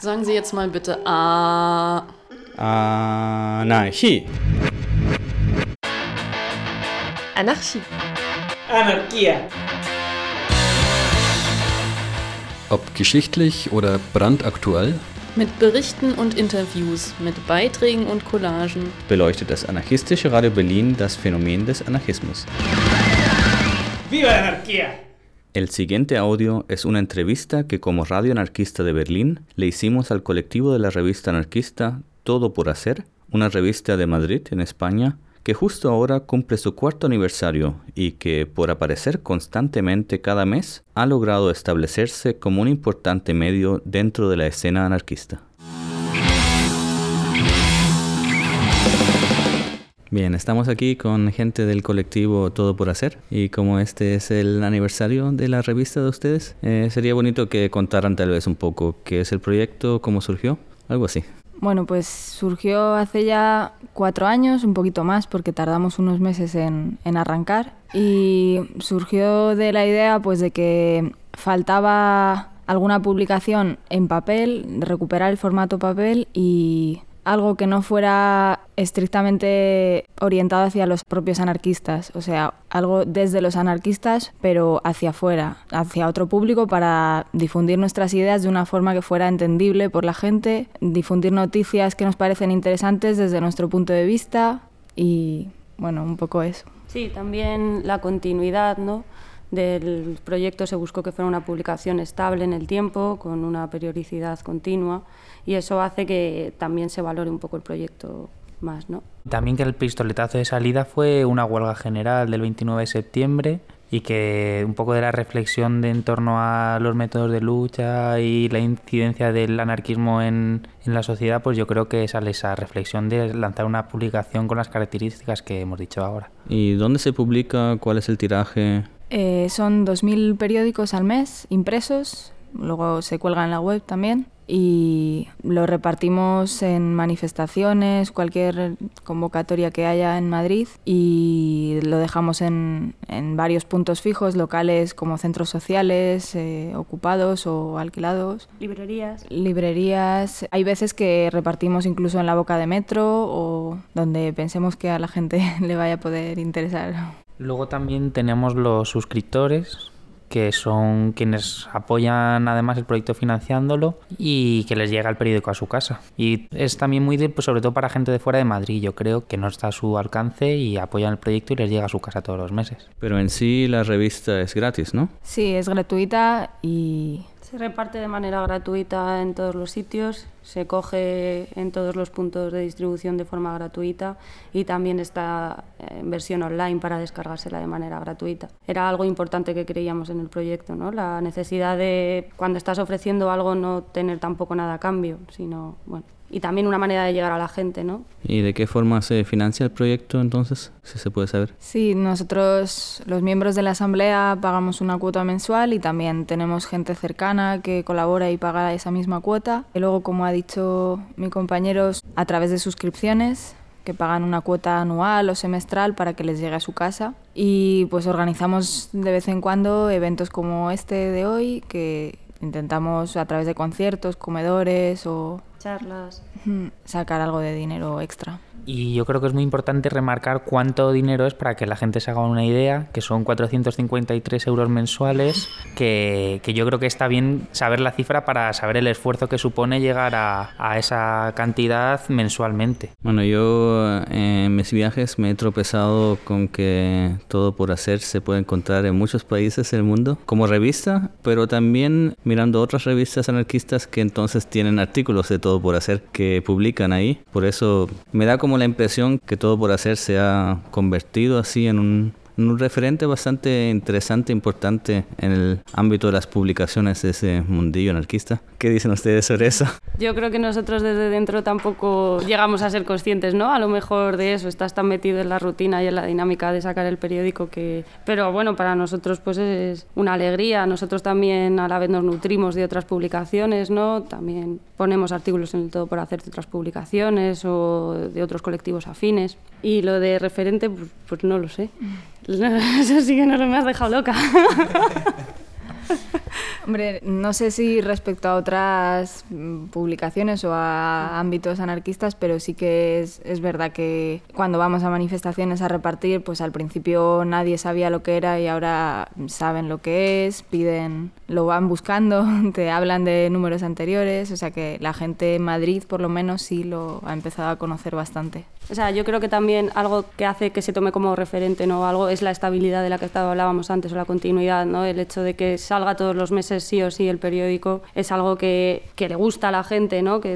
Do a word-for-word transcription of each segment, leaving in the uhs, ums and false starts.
Sagen Sie jetzt mal bitte A. Anarchie. Anarchie. Anarchia. Ob geschichtlich oder brandaktuell, Mit Berichten und Interviews, mit Beiträgen und Collagen beleuchtet das anarchistische Radio Berlin das Phänomen des Anarchismus. ¡Viva la anarquía! El siguiente audio es una entrevista que como Radio Anarquista de Berlín le hicimos al colectivo de la revista anarquista Todo por Hacer, una revista de Madrid, en España, que justo ahora cumple su cuarto aniversario y que, por aparecer constantemente cada mes, ha logrado establecerse como un importante medio dentro de la escena anarquista. Bien, estamos aquí con gente del colectivo Todo por Hacer y como este es el aniversario de la revista de ustedes, eh, sería bonito que contaran tal vez un poco qué es el proyecto, cómo surgió, algo así. Bueno, pues surgió hace ya cuatro años, un poquito más, porque tardamos unos meses en, en arrancar. Y surgió de la idea pues, de que faltaba alguna publicación en papel, recuperar el formato papel y algo que no fuera estrictamente orientado hacia los propios anarquistas, o sea, algo desde los anarquistas, pero hacia afuera, hacia otro público para difundir nuestras ideas de una forma que fuera entendible por la gente, difundir noticias que nos parecen interesantes desde nuestro punto de vista y, bueno, un poco eso. Sí, también la continuidad, ¿no?, del proyecto se buscó que fuera una publicación estable en el tiempo, con una periodicidad continua, y eso hace que también se valore un poco el proyecto más, ¿no? También que el pistoletazo de salida fue una huelga general del veintinueve de septiembre y que un poco de la reflexión de en torno a los métodos de lucha y la incidencia del anarquismo en, en la sociedad, pues yo creo que sale esa reflexión de lanzar una publicación con las características que hemos dicho ahora. ¿Y dónde se publica? ¿Cuál es el tiraje? Eh, son dos mil periódicos al mes impresos, luego se cuelga en la web también y lo repartimos en manifestaciones, cualquier convocatoria que haya en Madrid y lo dejamos en, en varios puntos fijos, locales como centros sociales, eh, ocupados o alquilados. Librerías. Librerías. Hay veces que repartimos incluso en la boca de metro o donde pensemos que a la gente le vaya a poder interesar. Luego también tenemos los suscriptores, que son quienes apoyan además el proyecto financiándolo y que les llega el periódico a su casa. Y es también muy útil, pues, sobre todo para gente de fuera de Madrid, yo creo, que no está a su alcance y apoyan el proyecto y les llega a su casa todos los meses. Pero en sí la revista es gratis, ¿no? Sí, es gratuita y... Se reparte de manera gratuita en todos los sitios, se coge en todos los puntos de distribución de forma gratuita y también está en versión online para descargársela de manera gratuita. Era algo importante que creíamos en el proyecto, ¿no? La necesidad de, cuando estás ofreciendo algo, no tener tampoco nada a cambio, sino, bueno, y también una manera de llegar a la gente, ¿no? ¿Y de qué forma se financia el proyecto entonces, si se puede saber? Sí, nosotros, los miembros de la asamblea, pagamos una cuota mensual y también tenemos gente cercana que colabora y paga esa misma cuota. Y luego, como ha dicho mi compañero, a través de suscripciones, que pagan una cuota anual o semestral para que les llegue a su casa. Y pues organizamos de vez en cuando eventos como este de hoy, que intentamos a través de conciertos, comedores o charlas, sacar algo de dinero extra. Y yo creo que es muy importante remarcar cuánto dinero es para que la gente se haga una idea, que son cuatrocientos cincuenta y tres euros mensuales, que, que yo creo que está bien saber la cifra para saber el esfuerzo que supone llegar a, a esa cantidad mensualmente. Bueno, yo eh, en mis viajes me he tropezado con que Todo por Hacer se puede encontrar en muchos países del mundo como revista, pero también mirando otras revistas anarquistas que entonces tienen artículos de Todo por Hacer que publican ahí. Por eso me da como la impresión que Todo por Hacer se ha convertido así en un, en un referente bastante interesante, importante en el ámbito de las publicaciones de ese mundillo anarquista. ¿Qué dicen ustedes sobre eso? Yo creo que nosotros desde dentro tampoco llegamos a ser conscientes, ¿no? A lo mejor de eso, estás tan metido en la rutina y en la dinámica de sacar el periódico que... Pero bueno, para nosotros pues es una alegría. Nosotros también a la vez nos nutrimos de otras publicaciones, ¿no? También ponemos artículos en el Todo por Hacer de otras publicaciones o de otros colectivos afines. Y lo de referente, pues, pues no lo sé. Eso sí que no me has dejado loca. Hombre, no sé si respecto a otras publicaciones o a ámbitos anarquistas, pero sí que es, es verdad que cuando vamos a manifestaciones a repartir, pues al principio nadie sabía lo que era y ahora saben lo que es, piden, lo van buscando, te hablan de números anteriores, o sea que la gente en Madrid por lo menos sí lo ha empezado a conocer bastante. O sea, yo creo que también algo que hace que se tome como referente, ¿no? Algo es la estabilidad de la que hablábamos antes, o la continuidad, ¿no? El hecho de que salga todos los meses sí o sí el periódico es algo que, que le gusta a la gente, ¿no? Que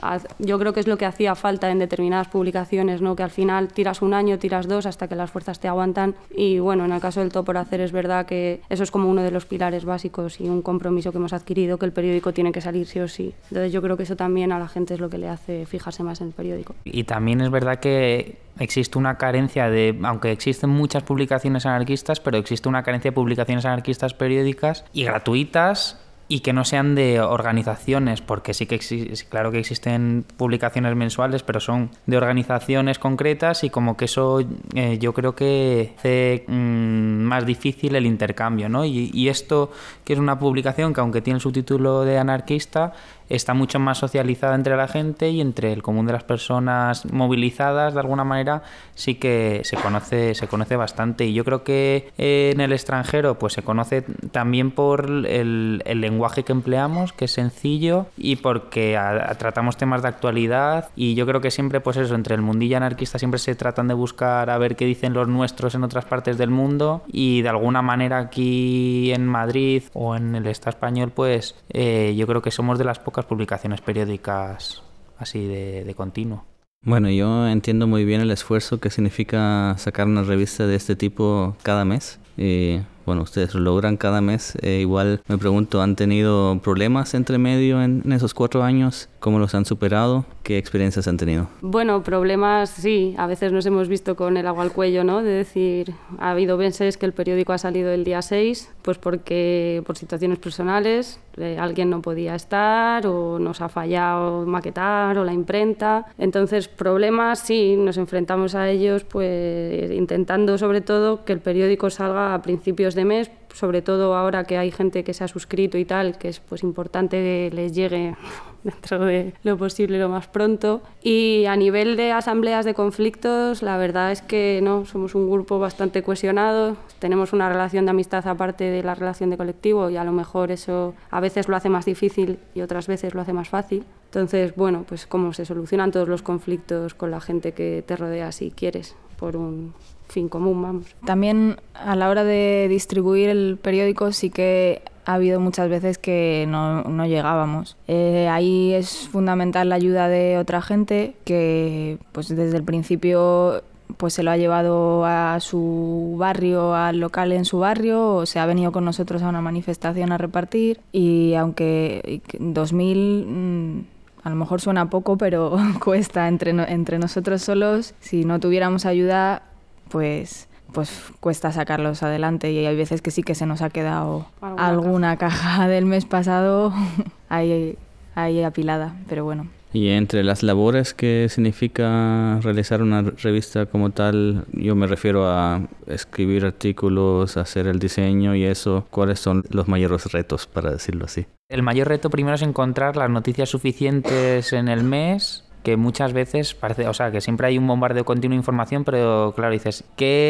yo creo que es lo que hacía falta en determinadas publicaciones, ¿no? Que al final tiras un año, tiras dos hasta que las fuerzas te aguantan y bueno, en el caso del Todo por Hacer es verdad que eso es como uno de los pilares básicos y un compromiso que hemos adquirido, que el periódico tiene que salir sí o sí. Entonces yo creo que eso también a la gente es lo que le hace fijarse más en el periódico. Y también es verdad que existe una carencia de, aunque existen muchas publicaciones anarquistas, pero existe una carencia de publicaciones anarquistas periódicas y gratuitas y que no sean de organizaciones, porque sí que exi- claro que existen publicaciones mensuales, pero son de organizaciones concretas y como que eso eh, yo creo que hace mmm, más difícil el intercambio, ¿no? Y, y esto, que es una publicación que aunque tiene el subtítulo de anarquista, está mucho más socializada entre la gente y entre el común de las personas movilizadas, de alguna manera, sí que se conoce, se conoce bastante. Y yo creo que eh, en el extranjero pues se conoce también por el, el lenguaje que empleamos, que es sencillo, y porque a, a, tratamos temas de actualidad. Y yo creo que siempre, pues eso, entre el mundillo anarquista siempre se tratan de buscar a ver qué dicen los nuestros en otras partes del mundo. Y de alguna manera aquí en Madrid o en el Estado español, pues eh, yo creo que somos de las pocas publicaciones periódicas así de, de continuo. Bueno, yo entiendo muy bien el esfuerzo que significa sacar una revista de este tipo cada mes. Y bueno, ustedes lo logran cada mes. Eh, igual me pregunto, ¿han tenido problemas entre medio en, en esos cuatro años? ¿Cómo los han superado? ¿Qué experiencias han tenido? Bueno, problemas sí. A veces nos hemos visto con el agua al cuello, ¿no? De decir, ha habido veces que el periódico ha salido el día seis, pues porque por situaciones personales eh, alguien no podía estar o nos ha fallado maquetar o la imprenta. Entonces, problemas sí, nos enfrentamos a ellos pues intentando sobre todo que el periódico salga a principios de mes, sobre todo ahora que hay gente que se ha suscrito y tal, que es pues importante que les llegue dentro de lo posible lo más pronto. Y a nivel de asambleas de conflictos, la verdad es que no, somos un grupo bastante cohesionado, tenemos una relación de amistad aparte de la relación de colectivo y a lo mejor eso a veces lo hace más difícil y otras veces lo hace más fácil. Entonces, bueno, pues cómo se solucionan todos los conflictos con la gente que te rodea si quieres, por un fin común, vamos. También a la hora de distribuir el periódico sí que ha habido muchas veces que no, no llegábamos. Eh, ahí es fundamental la ayuda de otra gente que pues desde el principio pues se lo ha llevado a su barrio, al local en su barrio, o se ha venido con nosotros a una manifestación a repartir. Y aunque dos mil... Mmm, a lo mejor suena poco, pero cuesta entre, no, entre nosotros solos. Si no tuviéramos ayuda, pues, pues cuesta sacarlos adelante. Y hay veces que sí que se nos ha quedado alguna, alguna caja. caja del mes pasado ahí, ahí apilada, pero bueno. Y entre las labores que significa realizar una revista como tal, yo me refiero a escribir artículos, hacer el diseño y eso, ¿cuáles son los mayores retos, para decirlo así? El mayor reto primero es encontrar las noticias suficientes en el mes, que muchas veces parece, o sea, que siempre hay un bombardeo continuo de información, pero claro, dices,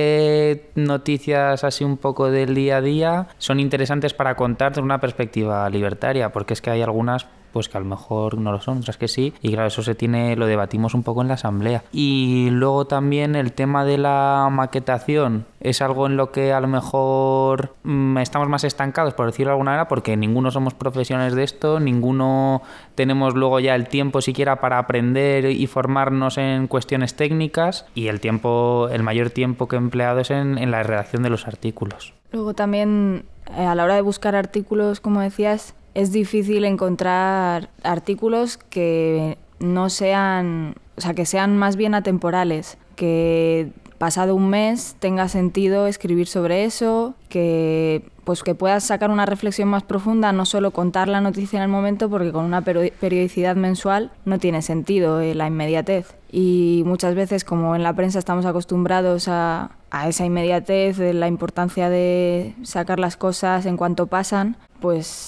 ¿qué noticias así un poco del día a día son interesantes para contar desde una perspectiva libertaria? Porque es que hay algunas pues que a lo mejor no lo son, otras que sí, y claro, eso se tiene, lo debatimos un poco en la asamblea. Y luego también el tema de la maquetación es algo en lo que a lo mejor mmm, estamos más estancados, por decirlo de alguna manera, porque ninguno somos profesionales de esto, ninguno tenemos luego ya el tiempo siquiera para aprender y formarnos en cuestiones técnicas, y el tiempo, el mayor tiempo que he empleado es en, en la redacción de los artículos. Luego también, eh, a la hora de buscar artículos, como decías, es difícil encontrar artículos que no sean, o sea, que sean más bien atemporales, que pasado un mes tenga sentido escribir sobre eso, que pues que puedas sacar una reflexión más profunda, no solo contar la noticia en el momento, porque con una periodicidad mensual no tiene sentido eh, la inmediatez. Y muchas veces, como en la prensa estamos acostumbrados a, a esa inmediatez, la importancia de sacar las cosas en cuanto pasan, pues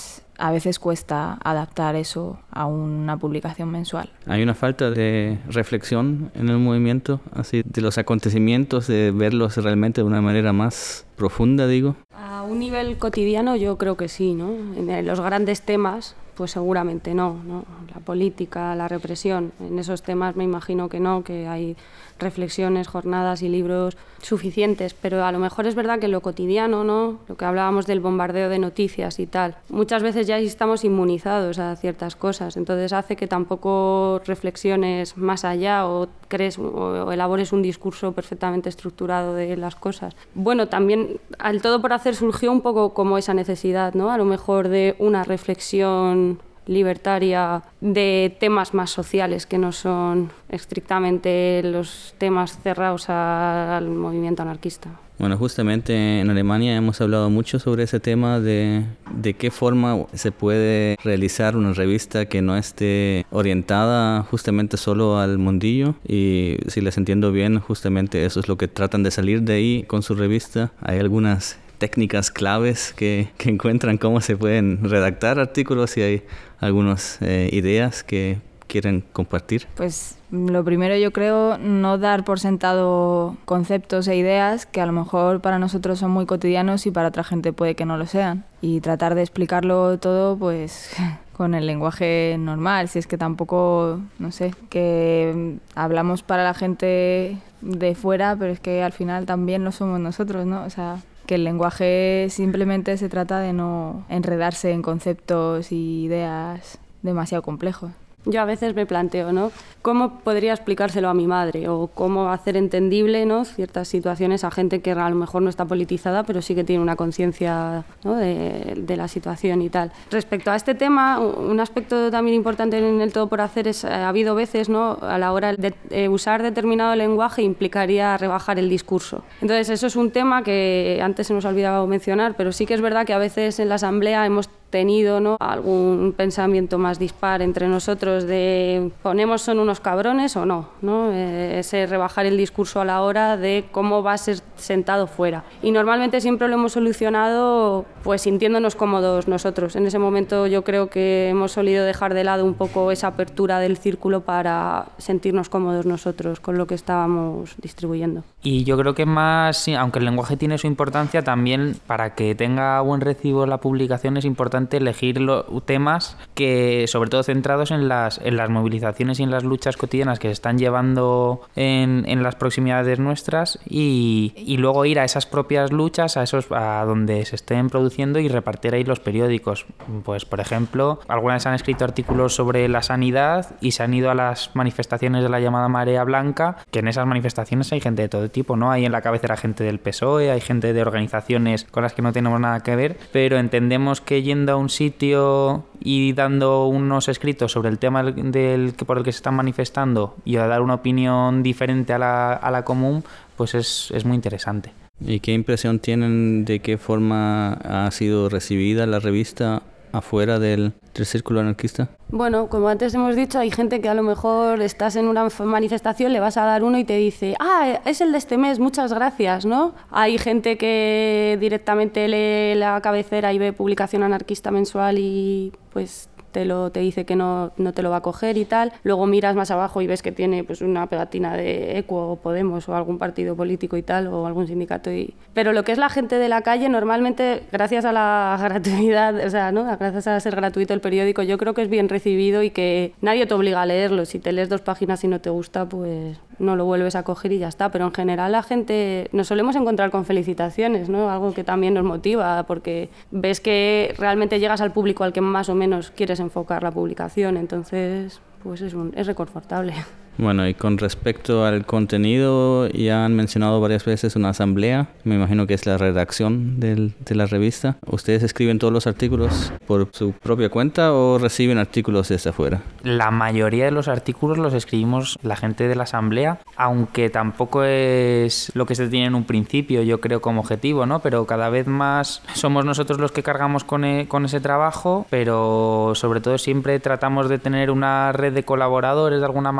a veces cuesta adaptar eso a una publicación mensual. Hay una falta de reflexión en el movimiento, así de los acontecimientos, de verlos realmente de una manera más profunda, digo. A un nivel cotidiano yo creo que sí, ¿no? En los grandes temas, pues seguramente no, ¿no? La política, la represión, en esos temas me imagino que no, que hay reflexiones, jornadas y libros suficientes, pero a lo mejor es verdad que en lo cotidiano, ¿no? Lo que hablábamos del bombardeo de noticias y tal, muchas veces ya estamos inmunizados a ciertas cosas, entonces hace que tampoco reflexiones más allá o crees o elabores un discurso perfectamente estructurado de las cosas. Bueno, también al todo por hacer surgió un poco como esa necesidad, ¿no? A lo mejor de una reflexión libertaria de temas más sociales que no son estrictamente los temas cerrados al movimiento anarquista. Bueno, justamente en Alemania hemos hablado mucho sobre ese tema de, de qué forma se puede realizar una revista que no esté orientada justamente solo al mundillo, y si les entiendo bien, justamente eso es lo que tratan de salir de ahí con su revista. Hay algunas técnicas claves que, que encuentran cómo se pueden redactar artículos, y hay algunas eh, ideas que quieren compartir. Pues lo primero, yo creo, no dar por sentado conceptos e ideas que a lo mejor para nosotros son muy cotidianos y para otra gente puede que no lo sean, y tratar de explicarlo todo pues con el lenguaje normal, si es que tampoco, no sé, que hablamos para la gente de fuera, pero es que al final también lo somos nosotros, ¿no? O sea, que el lenguaje simplemente se trata de no enredarse en conceptos y ideas demasiado complejos. Yo a veces me planteo, ¿no? ¿Cómo podría explicárselo a mi madre? O cómo hacer entendible, ¿no?, ciertas situaciones a gente que a lo mejor no está politizada, pero sí que tiene una conciencia, ¿no?, de, de la situación y tal. Respecto a este tema, un aspecto también importante en el todo por hacer es, ha habido veces, ¿no?, a la hora de eh, usar determinado lenguaje implicaría rebajar el discurso. Entonces eso es un tema que antes se nos ha olvidado mencionar, pero sí que es verdad que a veces en la asamblea hemos tenido, ¿no?, algún pensamiento más dispar entre nosotros de ponemos son unos cabrones o no, ¿no? Eh, ese rebajar el discurso a la hora de cómo va a ser sentado fuera. Y normalmente siempre lo hemos solucionado pues sintiéndonos cómodos nosotros. En ese momento yo creo que hemos solido dejar de lado un poco esa apertura del círculo para sentirnos cómodos nosotros con lo que estábamos distribuyendo. Y yo creo que más, aunque el lenguaje tiene su importancia, también para que tenga buen recibo la publicación es importante elegir los temas que, sobre todo centrados en las, en las movilizaciones y en las luchas cotidianas que se están llevando en, en las proximidades nuestras, y, y luego ir a esas propias luchas, a esos a donde se estén produciendo, y repartir ahí los periódicos. Pues, por ejemplo, algunas han escrito artículos sobre la sanidad y se han ido a las manifestaciones de la llamada Marea Blanca, que en esas manifestaciones hay gente de todo tipo, ¿no? Hay en la cabecera gente del P S O E, hay gente de organizaciones con las que no tenemos nada que ver, pero entendemos que yendo a un sitio y dando unos escritos sobre el tema del que por el que se están manifestando y a dar una opinión diferente a la, a la común, pues es, es muy interesante. ¿Y qué impresión tienen de qué forma ha sido recibida la revista afuera del, del círculo anarquista? Bueno, como antes hemos dicho, hay gente que a lo mejor estás en una manifestación, le vas a dar uno y te dice ah, es el de este mes, muchas gracias, ¿no? Hay gente que directamente lee la cabecera y ve publicación anarquista mensual y pues te lo te dice que no, no te lo va a coger y tal. Luego miras más abajo y ves que tiene pues una pegatina de Equo o Podemos o algún partido político y tal, o algún sindicato. Y... Pero lo que es la gente de la calle, normalmente, gracias a la gratuidad, o sea, ¿no?, gracias a ser gratuito el periódico, yo creo que es bien recibido y que nadie te obliga a leerlo. Si te lees dos páginas y no te gusta, pues no lo vuelves a coger y ya está. Pero en general la gente nos solemos encontrar con felicitaciones, ¿no?, algo que también nos motiva, porque ves que realmente llegas al público al que más o menos quieres enfocar la publicación, entonces pues es, un, es reconfortable. Bueno, y con respecto al contenido, ya han mencionado varias veces una asamblea, me imagino que es la redacción del, de la revista. ¿Ustedes escriben todos los artículos por su propia cuenta o reciben artículos desde afuera? La mayoría de los artículos los escribimos la gente de la asamblea, aunque tampoco es lo que se tiene en un principio, yo creo, como objetivo, ¿no? Pero cada vez más somos nosotros los que cargamos con, e, con ese trabajo, pero sobre todo siempre tratamos de tener una red de colaboradores de alguna manera que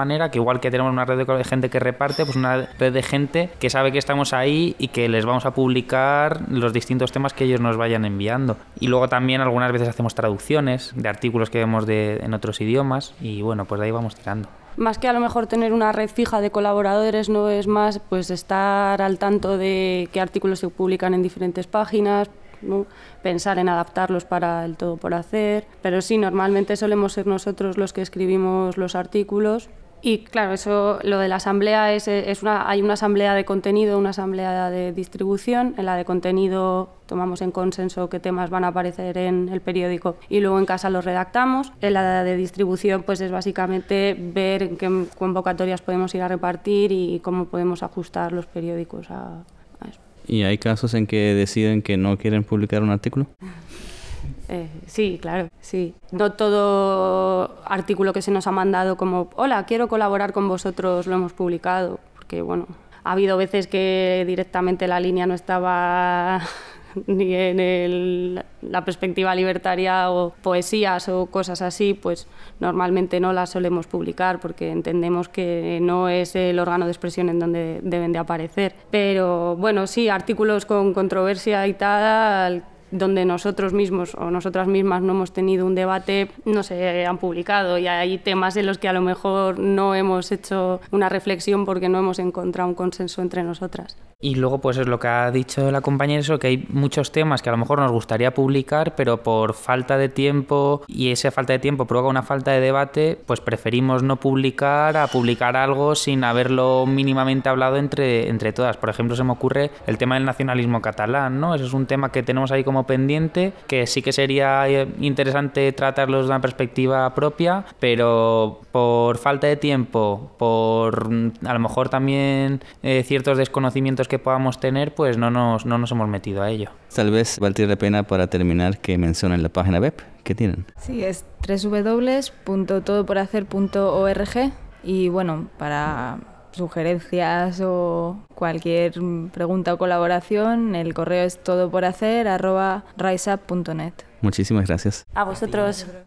igual que tenemos una red de gente que reparte, pues una red de gente que sabe que estamos ahí y que les vamos a publicar los distintos temas que ellos nos vayan enviando. Y luego también algunas veces hacemos traducciones de artículos que vemos de, en otros idiomas y bueno, pues de ahí vamos tirando. Más que a lo mejor tener una red fija de colaboradores, no es más pues estar al tanto de qué artículos se publican en diferentes páginas, ¿no? Pensar en adaptarlos para el todo por hacer, pero sí, normalmente solemos ser nosotros los que escribimos los artículos. Y claro, eso, lo de la asamblea es, es una, hay una asamblea de contenido, una asamblea de distribución. En la de contenido tomamos en consenso qué temas van a aparecer en el periódico y luego en casa los redactamos. En la de distribución pues es básicamente ver en qué convocatorias podemos ir a repartir y cómo podemos ajustar los periódicos a, a eso. ¿Y hay casos en que deciden que no quieren publicar un artículo? Eh, sí, claro, sí. No todo artículo que se nos ha mandado como hola, quiero colaborar con vosotros, lo hemos publicado, porque bueno, ha habido veces que directamente la línea no estaba ni en el, la perspectiva libertaria o poesías o cosas así, pues normalmente no las solemos publicar porque entendemos que no es el órgano de expresión en donde deben de aparecer. Pero bueno, sí, artículos con controversia y tal, donde nosotros mismos o nosotras mismas no hemos tenido un debate, no se han publicado, y hay temas en los que a lo mejor no hemos hecho una reflexión porque no hemos encontrado un consenso entre nosotras. Y luego pues es lo que ha dicho la compañera, eso, que hay muchos temas que a lo mejor nos gustaría publicar, pero por falta de tiempo, y esa falta de tiempo provoca una falta de debate, pues preferimos no publicar a publicar algo sin haberlo mínimamente hablado entre, entre todas. Por ejemplo, se me ocurre el tema del nacionalismo catalán, ¿no? Ese es un tema que tenemos ahí como pendiente, que sí que sería interesante tratarlo desde una perspectiva propia, pero por falta de tiempo, por a lo mejor también eh, ciertos desconocimientos que podamos tener, pues no nos, no nos hemos metido a ello. Tal vez valdría la pena, para terminar, que mencionen la página web que tienen. Sí, es doble u doble u doble u punto todo por hacer punto org y bueno, para sugerencias o cualquier pregunta o colaboración, el correo es todoporhacer arroba riseup punto net. Muchísimas gracias. A vosotros.